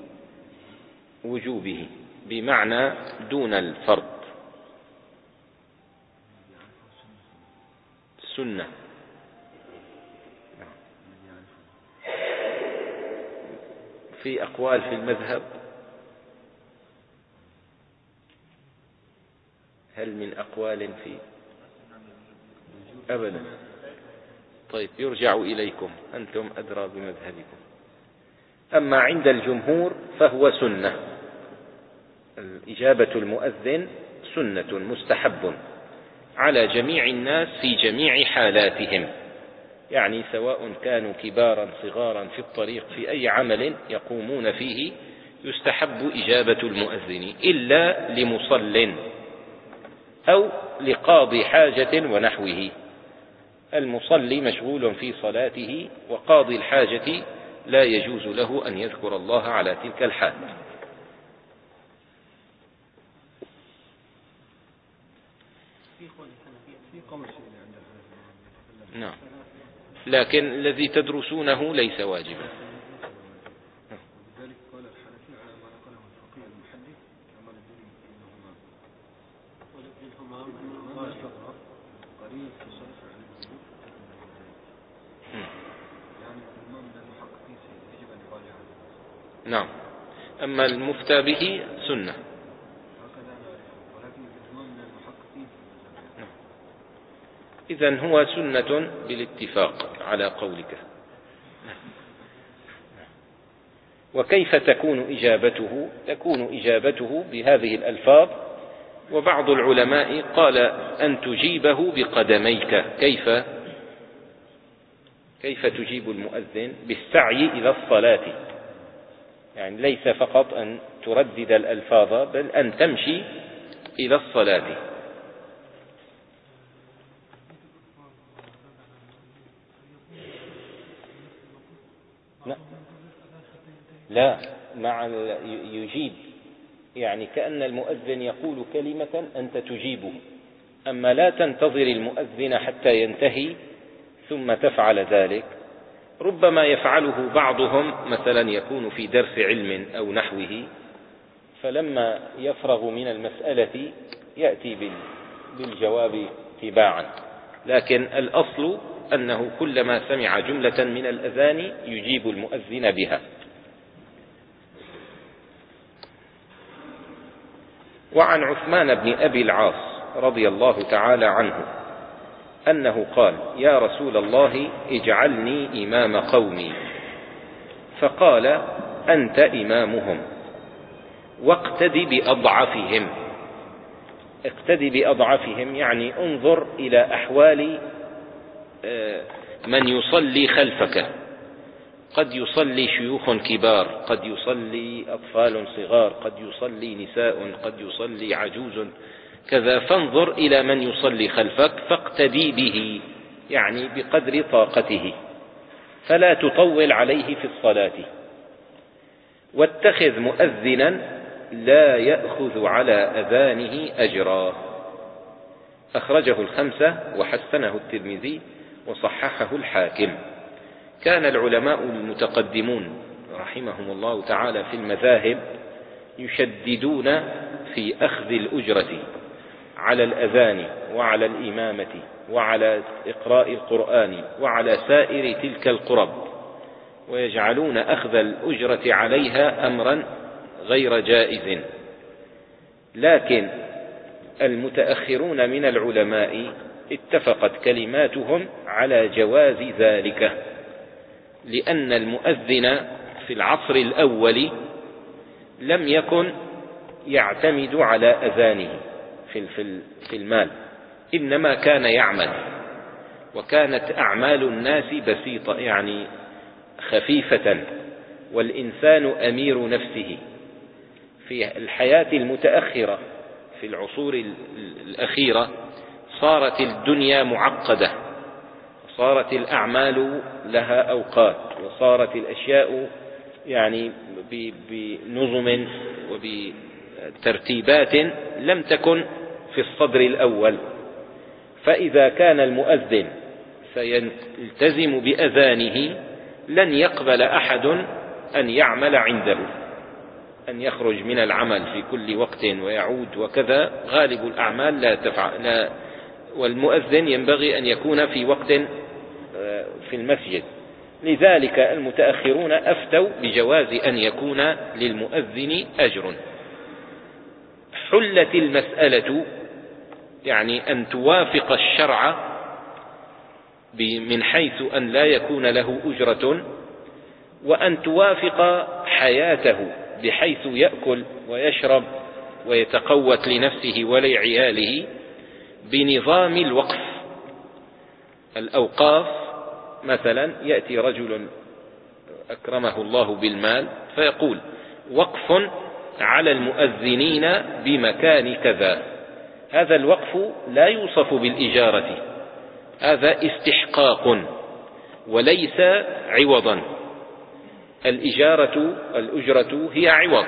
وجوبه بمعنى دون الفرض، سنة. في أقوال في المذهب، هل من أقوال في أبدا؟ طيب، يرجع إليكم، أنتم أدرى بمذهبكم. أما عند الجمهور فهو سنة، إجابة المؤذن سنة مستحب على جميع الناس في جميع حالاتهم، يعني سواء كانوا كبارا صغارا في الطريق في أي عمل يقومون فيه يستحب إجابة المؤذن، إلا لمصل أو لقاضي حاجة ونحوه. المصلي مشغول في صلاته، وقاضي الحاجة لا يجوز له أن يذكر الله على تلك الحال. نعم، لكن الذي تدرسونه ليس واجبا. لذلك قال الحنفي على ما نقله الفقيه المحدث كمال الدين إنهما ما استغرق قريب في صرف عن الوجوب، يعني الإمام من المحققين يجب أن يراجع عنه. نعم، أما المفتى به سنة. هكذا نعرفه، ولكن الإمام من المحققين. إذن هو سنة بالاتفاق على قولك. وكيف تكون إجابته؟ تكون إجابته بهذه الألفاظ، وبعض العلماء قال أن تجيبه بقدميك. كيف كيف تجيب المؤذن؟ بالسعي إلى الصلاة، يعني ليس فقط أن تردد الألفاظ، بل أن تمشي إلى الصلاة. لا، مع يجيب، يعني كأن المؤذن يقول كلمة أنت تجيبه، أما لا تنتظر المؤذن حتى ينتهي ثم تفعل ذلك. ربما يفعله بعضهم، مثلا يكون في درس علم أو نحوه، فلما يفرغ من المسألة يأتي بالجواب تباعا، لكن الأصل أنه كلما سمع جملة من الأذان يجيب المؤذن بها. وعن عثمان بن أبي العاص رضي الله تعالى عنه أنه قال: يا رسول الله اجعلني إمام قومي، فقال: أنت إمامهم، واقتد بأضعفهم. اقتد بأضعفهم يعني انظر إلى أحوال من يصلي خلفك، قد يصلي شيوخ كبار، قد يصلي أطفال صغار، قد يصلي نساء، قد يصلي عجوز كذا، فانظر إلى من يصلي خلفك فاقتدي به، يعني بقدر طاقته، فلا تطول عليه في الصلاة. واتخذ مؤذنا لا يأخذ على أذانه أجرا. أخرجه الخمسة وحسنه الترمذي وصححه الحاكم. كان العلماء المتقدمون رحمهم الله تعالى في المذاهب يشددون في أخذ الأجرة على الأذان وعلى الإمامة وعلى إقراء القرآن وعلى سائر تلك القرب، ويجعلون أخذ الأجرة عليها أمرا غير جائز. لكن المتأخرون من العلماء اتفقت كلماتهم على جواز ذلك، لأن المؤذن في العصر الأول لم يكن يعتمد على أذانه في المال، إنما كان يعمل، وكانت أعمال الناس بسيطة يعني خفيفة، والإنسان أمير نفسه. في الحياة المتأخرة في العصور الأخيرة صارت الدنيا معقدة، صارت الأعمال لها أوقات، وصارت الأشياء يعني بنظم وبترتيبات لم تكن في الصدر الأول. فإذا كان المؤذن سيلتزم بأذانه لن يقبل أحد أن يعمل عنده، أن يخرج من العمل في كل وقت ويعود وكذا. غالب الأعمال لا تفعل لا، والمؤذن ينبغي أن يكون في وقت في المسجد. لذلك المتأخرون أفتوا بجواز أن يكون للمؤذن أجر. حلت المسألة، يعني أن توافق الشرع من حيث أن لا يكون له أجرة، وأن توافق حياته بحيث يأكل ويشرب ويتقوت لنفسه ولعياله بنظام الوقف. الأوقاف مثلا يأتي رجل أكرمه الله بالمال فيقول: وقف على المؤذنين بمكان كذا. هذا الوقف لا يوصف بالإجارة، هذا استحقاق وليس عوضا. الإجارة الأجرة هي عوض،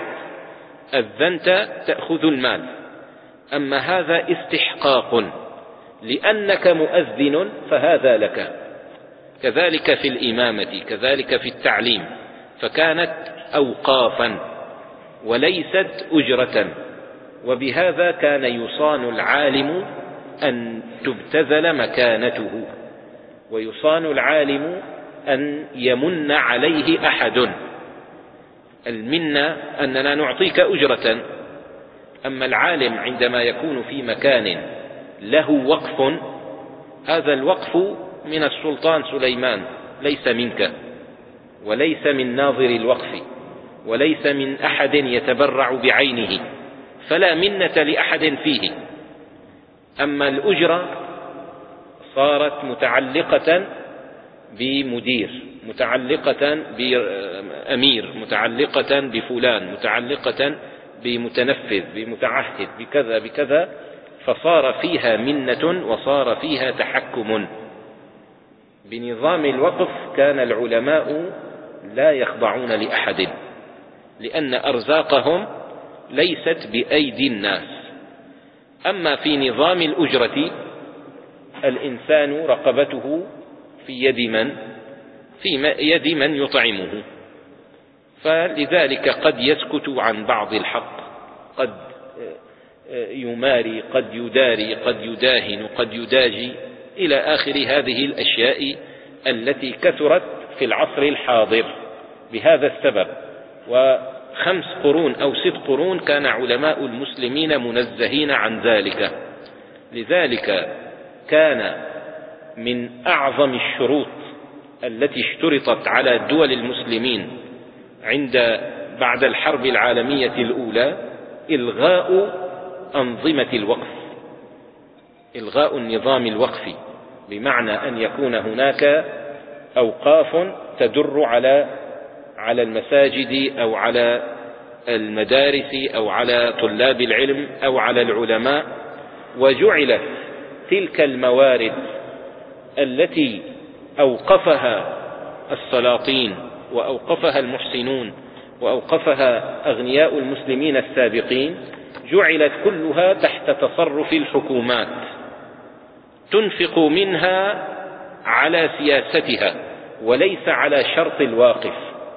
أذنت تأخذ المال، أما هذا استحقاق لأنك مؤذن فهذا لك. كذلك في الإمامة، كذلك في التعليم، فكانت أوقافا وليست أجرة. وبهذا كان يصان العالم أن تبتذل مكانته، ويصان العالم أن يمن عليه أحد. المنة أننا نعطيك أجرة، أما العالم عندما يكون في مكان له وقف، هذا الوقف من السلطان سليمان ليس منك، وليس من ناظر الوقف، وليس من أحد يتبرع بعينه، فلا منة لأحد فيه. أما الأجرة صارت متعلقة بمدير، متعلقة بأمير، متعلقة بفلان، متعلقة بمتنفذ، بمتعهد، بكذا بكذا، فصار فيها منة وصار فيها تحكم. بنظام الوقف كان العلماء لا يخضعون لأحد، لأن أرزاقهم ليست بأيدي الناس. أما في نظام الأجرة الإنسان رقبته في يد من؟ في يد من يطعمه، فلذلك قد يسكت عن بعض الحق، قد يماري، قد يداري، قد يداهن، قد يداجي، إلى آخر هذه الأشياء التي كثرت في العصر الحاضر بهذا السبب. وخمس قرون أو ست قرون كان علماء المسلمين منزهين عن ذلك. لذلك كان من أعظم الشروط التي اشترطت على دول المسلمين عند بعد الحرب العالمية الأولى إلغاء أنظمة الوقف، إلغاء النظام الوقفي، بمعنى أن يكون هناك أوقاف تدر على على المساجد أو على المدارس أو على طلاب العلم أو على العلماء، وجعلت تلك الموارد التي أوقفها السلاطين وأوقفها المحسنون وأوقفها أغنياء المسلمين السابقين، جعلت كلها تحت تصرف الحكومات، تنفق منها على سياستها وليس على شرط الواقف.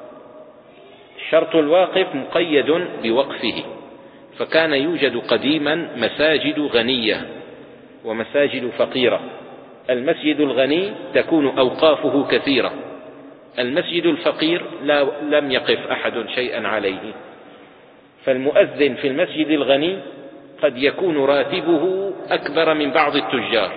شرط الواقف مقيد بوقفه، فكان يوجد قديما مساجد غنية ومساجد فقيرة. المسجد الغني تكون أوقافه كثيرة، المسجد الفقير لا لم يقف أحد شيئا عليه. فالمؤذن في المسجد الغني قد يكون راتبه أكبر من بعض التجار،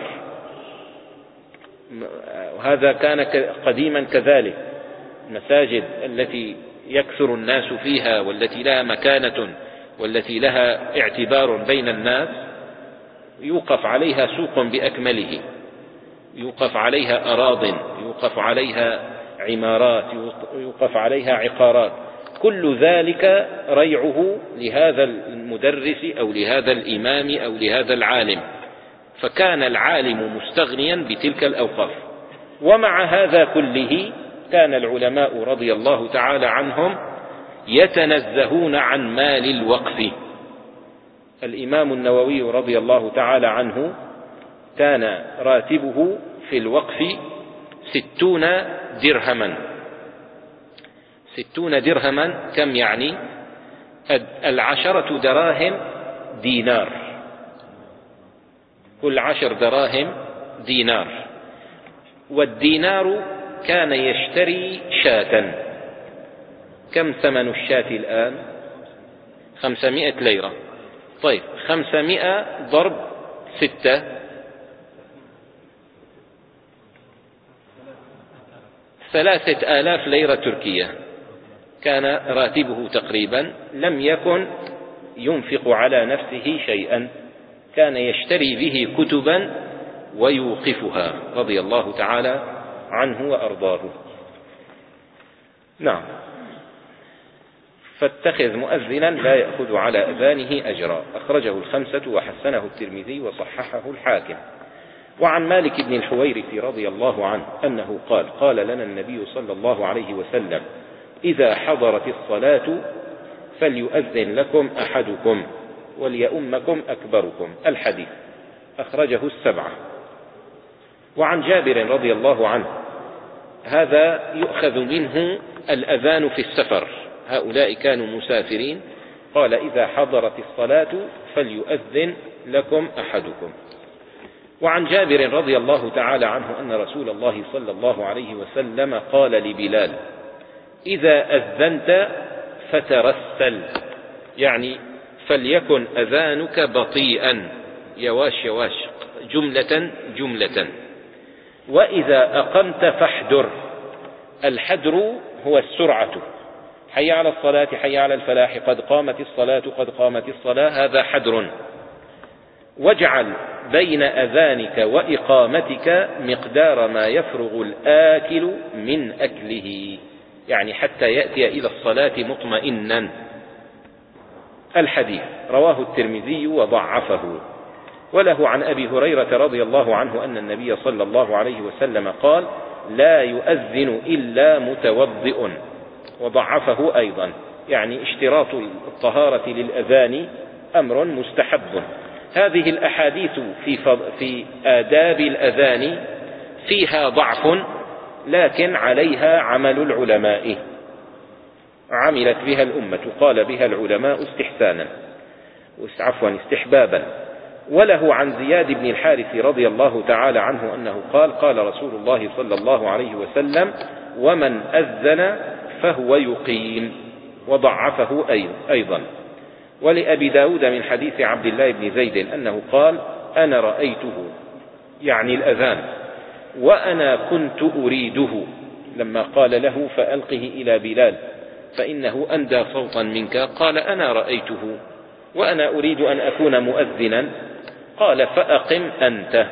وهذا كان قديما كذلك. المساجد التي يكثر الناس فيها والتي لها مكانة والتي لها اعتبار بين الناس يوقف عليها سوق بأكمله، يوقف عليها أراضٍ، يوقف عليها عمارات، يوقف عليها عقارات، كل ذلك ريعه لهذا المدرس أو لهذا الإمام أو لهذا العالم. فكان العالم مستغنيا بتلك الأوقاف. ومع هذا كله كان العلماء رضي الله تعالى عنهم يتنزهون عن مال الوقف. الإمام النووي رضي الله تعالى عنه كان راتبه في الوقف ستون درهما. ستون درهما كم يعني؟ العشرة دراهم دينار، كل عشر دراهم دينار. والدينار كان يشتري شاة. كم ثمن الشاة الآن؟ خمسمائة ليرة. طيب خمسمائة ضرب ستة ثلاثة آلاف ليرة تركية كان راتبه تقريبا. لم يكن ينفق على نفسه شيئا، كان يشتري به كتبا ويوقفها رضي الله تعالى عنه وأرضاه. نعم. فاتخذ مؤذنا لا يأخذ على أذانه أجرا. أخرجه الخمسة وحسنه الترمذي وصححه الحاكم. وعن مالك بن الحويرث رضي الله عنه أنه قال قال لنا النبي صلى الله عليه وسلم إذا حضرت الصلاة فليؤذن لكم أحدكم وليؤمكم أكبركم. الحديث أخرجه السبعة. وعن جابر رضي الله عنه هذا يؤخذ منه الأذان في السفر، هؤلاء كانوا مسافرين، قال إذا حضرت الصلاة فليؤذن لكم أحدكم. وعن جابر رضي الله تعالى عنه أن رسول الله صلى الله عليه وسلم قال لبلال إذا أذنت فترسل، يعني فليكن أذانك بطيئا يواش يواش جملة جملة، وإذا أقمت فاحدر. الحدر هو السرعة، حي على الصلاة حي على الفلاح قد قامت الصلاة قد قامت الصلاة، هذا حدر. واجعل بين أذانك وإقامتك مقدار ما يفرغ الآكل من أكله، يعني حتى يأتي إلى الصلاة مطمئنا. الحديث رواه الترمذي وضعفه. وله عن أبي هريرة رضي الله عنه أن النبي صلى الله عليه وسلم قال لا يؤذن إلا متوضئ، وضعفه أيضا، يعني اشتراط الطهارة للأذان أمر مستحب. هذه الأحاديث في, في آداب الأذان فيها ضعف، لكن عليها عمل العلماء، عملت بها الأمة، قال بها العلماء استحسانا عفوا استحبابا. وله عن زياد بن الحارث رضي الله تعالى عنه أنه قال قال رسول الله صلى الله عليه وسلم ومن أذن فهو يقيم، وضعفه أيضا. ولأبي داود من حديث عبد الله بن زيد أنه قال أنا رأيته، يعني الأذان، وأنا كنت أريده لما قال له فألقه إلى بلال فإنه أندى صوتا منك، قال أنا رأيته وأنا أريد أن أكون مؤذنا، قال فأقم أنت.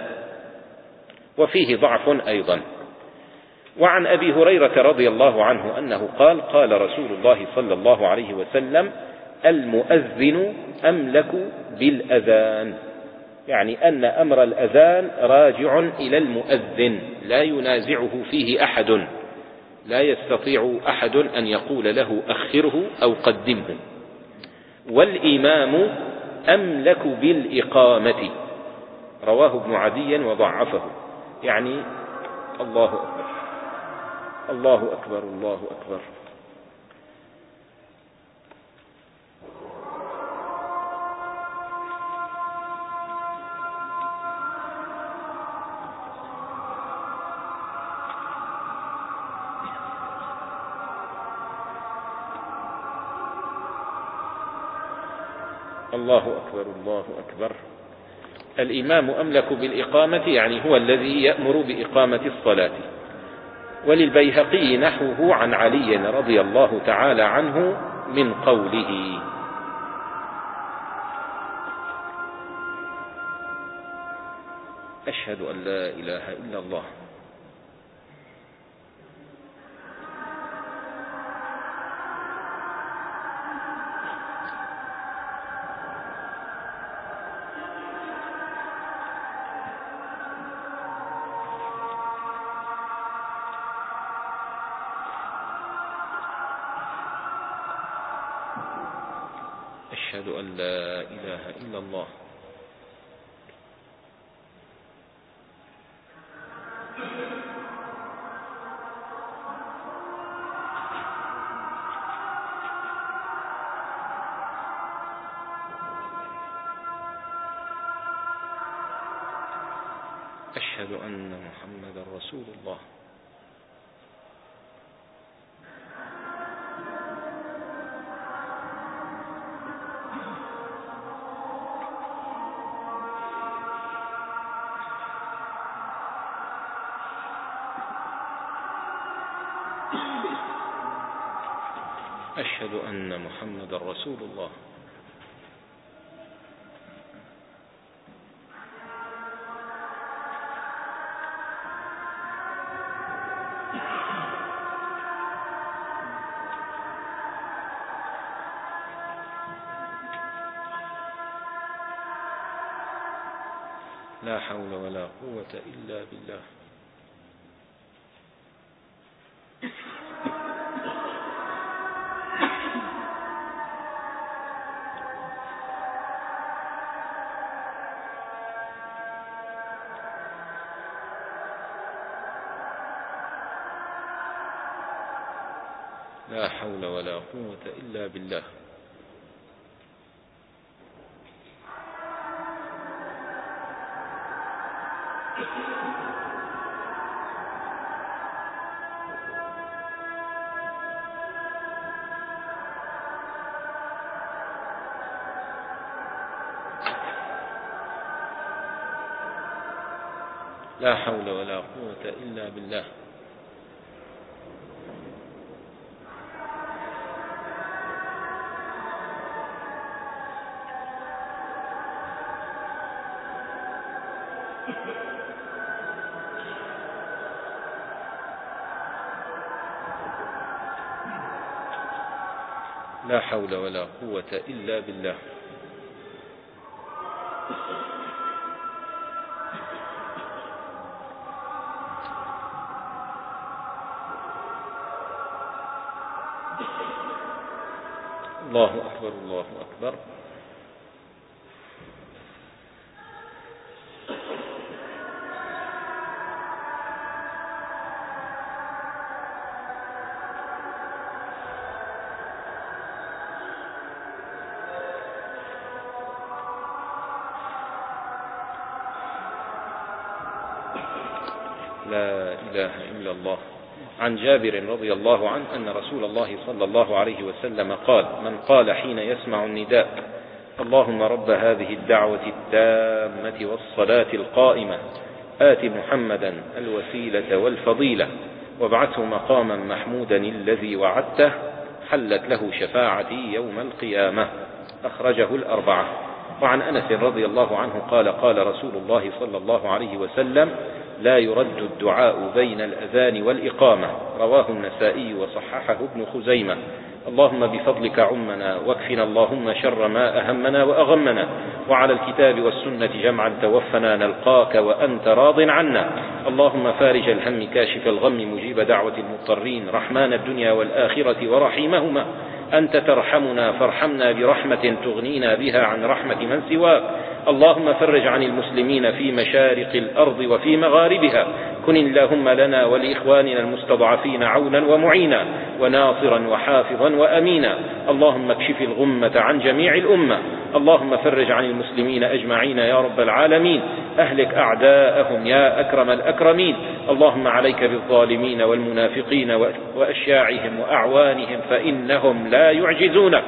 وفيه ضعف أيضا. وعن أبي هريرة رضي الله عنه أنه قال قال رسول الله صلى الله عليه وسلم المؤذن أملك بالأذان، يعني أن أمر الأذان راجع إلى المؤذن، لا ينازعه فيه أحد، لا يستطيع أحد أن يقول له أخره أو قدمه. والإمام أملك بالإقامة، رواه ابن عدي وضعفه، يعني الله أكبر الله أكبر الله أكبر. الله أكبر الله أكبر. الإمام أملك بالإقامة، يعني هو الذي يأمر بإقامة الصلاة. وللبيهقي نحوه عن علي رضي الله تعالى عنه من قوله. أشهد أن لا إله إلا الله. أشهد أن لا إله إلا الله. أشهد أن محمدا رسول الله. أشهد أن محمدا رسول الله. لا حول ولا قوة إلا بالله. لا حول ولا قوة إلا بالله. لا حول ولا قوة إلا بالله. لا حول ولا قوة إلا بالله. الله أكبر الله أكبر. لا إله إلا الله. عن جابر رضي الله عنه أن رسول الله صلى الله عليه وسلم قال: من قال حين يسمع النداء: اللهم رب هذه الدعوة التامة والصلاة القائمة آت محمدا الوسيلة والفضيلة وابعثه مقاما محمودا الذي وعدته، حلت له شفاعتي يوم القيامة. أخرجه الأربعة. وعن أنس رضي الله عنه قال: قال رسول الله صلى الله عليه وسلم: لا يرد الدعاء بين الأذان والإقامة. رواه النسائي وصححه ابن خزيمة. اللهم بفضلك عمنا واكفنا اللهم شر ما أهمنا وأغمنا، وعلى الكتاب والسنة جمعا توفنا نلقاك وأنت راض عنا. اللهم فارج الهم كاشف الغم مجيب دعوة المضطرين رحمن الدنيا والآخرة ورحيمهما، أنت ترحمنا فارحمنا برحمة تغنينا بها عن رحمة من سواك. اللهم فرج عن المسلمين في مشارق الأرض وفي مغاربها، كن اللهم لنا ولإخواننا المستضعفين عونا ومعينا وناصرا وحافظا وأمينا. اللهم اكشف الغمة عن جميع الأمة. اللهم فرج عن المسلمين أجمعين يا رب العالمين، أهلك أعداءهم يا أكرم الأكرمين. اللهم عليك بالظالمين والمنافقين وأشياعهم وأعوانهم فإنهم لا يعجزونك.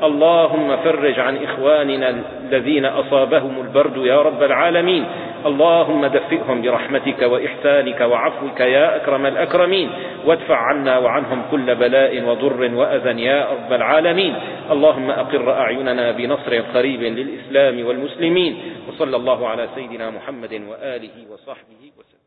اللهم فرج عن إخواننا الذين أصابهم البرد يا رب العالمين. اللهم دفئهم برحمتك وإحسانك وعفوك يا أكرم الأكرمين، وادفع عنا وعنهم كل بلاء وضر وأذى يا رب العالمين. اللهم أقر أعيننا بنصر قريب للإسلام والمسلمين. وصلى الله على سيدنا محمد وآله وصحبه وسلم.